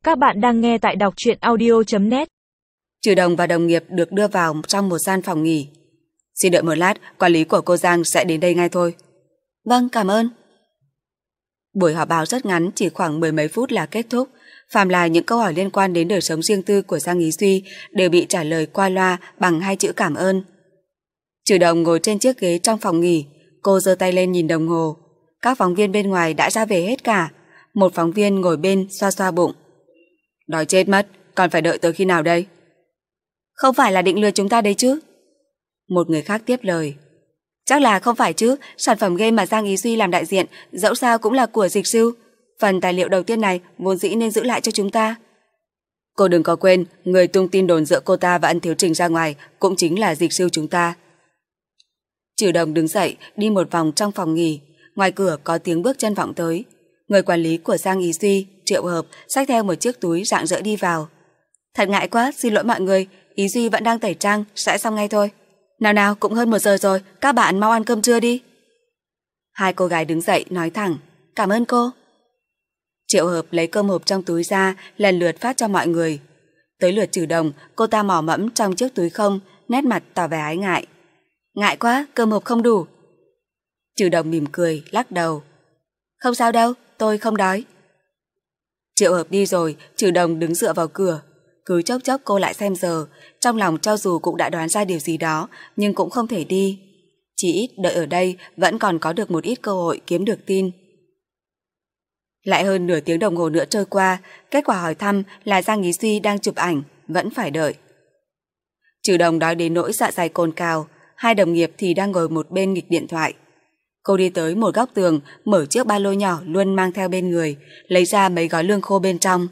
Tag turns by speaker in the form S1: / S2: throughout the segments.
S1: Các bạn đang nghe tại đọc truyện audio.net.
S2: Trừ Đồng và đồng nghiệp được đưa vào trong một gian phòng nghỉ. Xin đợi một lát, quản lý của cô Giang sẽ đến đây ngay thôi.
S3: Vâng, cảm ơn.
S2: Buổi họp báo rất ngắn, chỉ khoảng mười mấy phút là kết thúc. Phàm là những câu hỏi liên quan đến đời sống riêng tư của Giang Ý Duy đều bị trả lời qua loa bằng 2 chữ cảm ơn. Trừ Đồng ngồi trên chiếc ghế trong phòng nghỉ, cô giơ tay lên nhìn đồng hồ. Các phóng viên bên ngoài đã ra về hết cả. Một phóng viên ngồi bên xoa xoa bụng. Đói chết mất, còn phải đợi tới khi nào đây?
S3: Không phải là định lừa chúng ta đấy chứ?
S2: Một người khác tiếp lời.
S3: Chắc là không phải chứ, sản phẩm game mà Giang Ý Duy làm đại diện dẫu sao cũng là của Dịch Sư. Phần tài liệu đầu tiên này vốn dĩ nên giữ lại cho chúng ta.
S2: Cô đừng có quên, người tung tin đồn giữa cô ta và Ân Thiếu Trình ra ngoài cũng chính là Dịch Sư chúng ta. Trừ Đồng đứng dậy, đi một vòng trong phòng nghỉ. Ngoài cửa có tiếng bước chân vọng tới. Người quản lý của Giang Ý Duy, Triệu Hợp, xách theo một chiếc túi rạng rỡ đi vào.
S3: Thật ngại quá, xin lỗi mọi người, Ý Duy vẫn đang tẩy trang, sẽ xong ngay thôi. Nào nào, cũng hơn 1 giờ rồi, các bạn mau ăn cơm trưa đi.
S2: Hai cô gái đứng dậy nói thẳng.
S3: Cảm ơn cô.
S2: Triệu Hợp lấy cơm hộp trong túi ra, lần lượt phát cho mọi người. Tới lượt Trừ Đồng, cô ta mò mẫm trong chiếc túi không, nét mặt tỏ vẻ ái ngại.
S3: Ngại quá, cơm hộp không đủ.
S2: Trừ Đồng mỉm cười, lắc đầu.
S3: Không sao đâu, tôi không đói.
S2: Triệu Hợp đi rồi, Trừ Đồng đứng dựa vào cửa. Cứ chốc chốc cô lại xem giờ, trong lòng cho dù cũng đã đoán ra điều gì đó, nhưng cũng không thể đi. Chỉ ít đợi ở đây vẫn còn có được một ít cơ hội kiếm được tin. Lại hơn nửa tiếng đồng hồ nữa trôi qua, kết quả hỏi thăm là Giang Ý Duy đang chụp ảnh, vẫn phải đợi. Trừ Đồng đói đến nỗi dạ dày cồn cào, hai đồng nghiệp thì đang ngồi một bên nghịch điện thoại. Cô đi tới một góc tường, mở chiếc ba lô nhỏ luôn mang theo bên người, lấy ra mấy gói lương khô bên trong.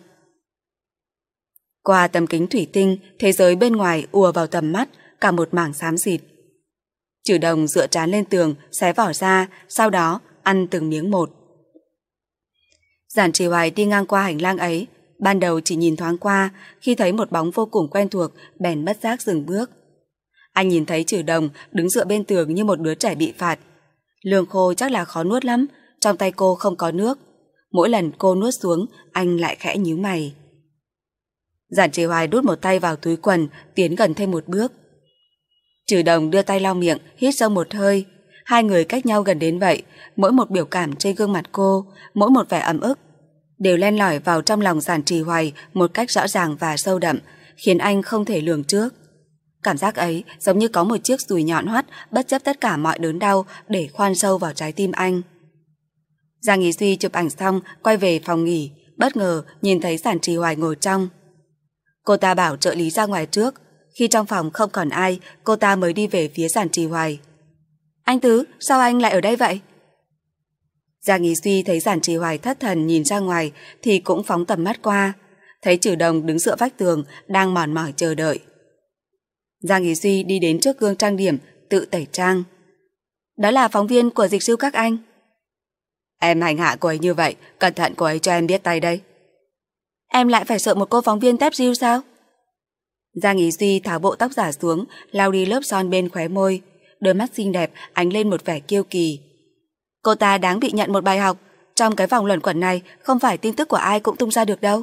S2: Qua tấm kính thủy tinh, thế giới bên ngoài ùa vào tầm mắt, cả một mảng xám xịt. Trừ Đồng dựa trán lên tường, xé vỏ ra, sau đó ăn từng miếng một. Giản Trì Hoài đi ngang qua hành lang ấy, ban đầu chỉ nhìn thoáng qua, khi thấy một bóng vô cùng quen thuộc, bèn bất giác dừng bước. Anh nhìn thấy Trừ Đồng đứng dựa bên tường như một đứa trẻ bị phạt. Lương khô chắc là khó nuốt lắm, trong tay cô không có nước. Mỗi lần cô nuốt xuống, anh lại khẽ nhíu mày. Giản Trì Hoài đút một tay vào túi quần, tiến gần thêm một bước. Trừ Đồng đưa tay lau miệng, hít sâu một hơi. Hai người cách nhau gần đến vậy, mỗi một biểu cảm trên gương mặt cô, mỗi một vẻ ấm ức, đều len lỏi vào trong lòng Giản Trì Hoài một cách rõ ràng và sâu đậm, khiến anh không thể lường trước. Cảm giác ấy giống như có một chiếc dùi nhọn hoắt bất chấp tất cả mọi đớn đau để khoan sâu vào trái tim anh. Giang Ý Duy chụp ảnh xong, quay về phòng nghỉ, bất ngờ nhìn thấy Giản Trì Hoài ngồi trong. Cô ta bảo trợ lý ra ngoài trước. Khi trong phòng không còn ai, cô ta mới đi về phía Giản Trì Hoài.
S3: Anh Tứ, sao anh lại ở đây vậy?
S2: Giang Ý Duy thấy Giản Trì Hoài thất thần nhìn ra ngoài thì cũng phóng tầm mắt qua. Thấy Trừ Đồng đứng dựa vách tường, đang mòn mỏi chờ đợi. Giang Ý Duy đi đến trước gương trang điểm, tự tẩy trang.
S3: Đó là phóng viên của Dịch Sư các anh.
S2: Em hành hạ cô ấy như vậy, cẩn thận cô ấy cho em biết tay đây.
S3: Em lại phải sợ một cô phóng viên tép diêu sao?
S2: Giang Ý Duy tháo bộ tóc giả xuống, lau đi lớp son bên khóe môi. Đôi mắt xinh đẹp ánh lên một vẻ kiêu kỳ.
S3: Cô ta đáng bị nhận một bài học. Trong cái vòng luẩn quẩn này, không phải tin tức của ai cũng tung ra được đâu.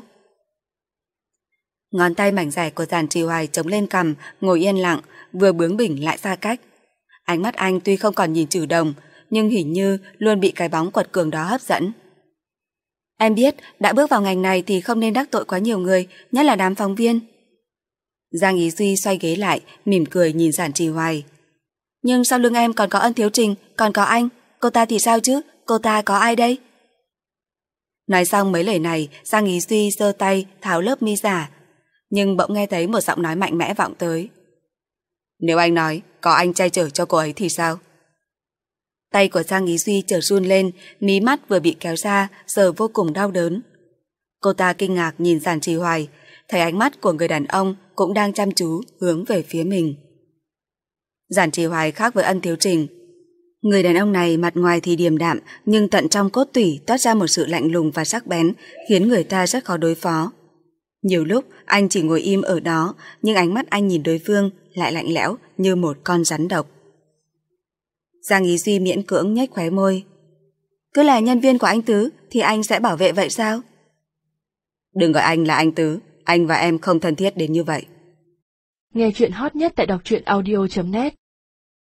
S2: Ngón tay mảnh dài của Giản Trì Hoài chống lên cằm, ngồi yên lặng, vừa bướng bỉnh lại xa cách. Ánh mắt anh tuy không còn nhìn Trừ Đồng, nhưng hình như luôn bị cái bóng quật cường đó hấp dẫn.
S3: Em biết, đã bước vào ngành này thì không nên đắc tội quá nhiều người, nhất là đám phóng viên.
S2: Giang Ý Duy xoay ghế lại, mỉm cười nhìn Giản Trì Hoài.
S3: Nhưng sau lưng em còn có Ân Thiếu Trình, còn có anh. Cô ta thì sao chứ? Cô ta có ai đây?
S2: Nói xong mấy lời này, Giang Ý Duy giơ tay tháo lớp mi giả. Nhưng bỗng nghe thấy một giọng nói mạnh mẽ vọng tới. Nếu anh nói có anh che chở cho cô ấy thì sao? Tay của Giang Ý Duy chợt run lên, mí mắt vừa bị kéo ra, giờ vô cùng đau đớn. Cô ta kinh ngạc nhìn Giản Trì Hoài, thấy ánh mắt của người đàn ông cũng đang chăm chú hướng về phía mình. Giản Trì Hoài khác với Ân Thiếu Trình. Người đàn ông này mặt ngoài thì điềm đạm, nhưng tận trong cốt tủy toát ra một sự lạnh lùng và sắc bén, khiến người ta rất khó đối phó. Nhiều lúc anh chỉ ngồi im ở đó, nhưng ánh mắt anh nhìn đối phương lại lạnh lẽo như một con rắn độc. Giang Ý Duy miễn cưỡng nhếch khóe môi.
S3: Cứ là nhân viên của anh Tứ thì anh sẽ bảo vệ vậy sao?
S2: Đừng gọi anh là anh Tứ, anh và em không thân thiết đến như vậy.
S1: Nghe chuyện hot nhất tại đọc truyện audio.net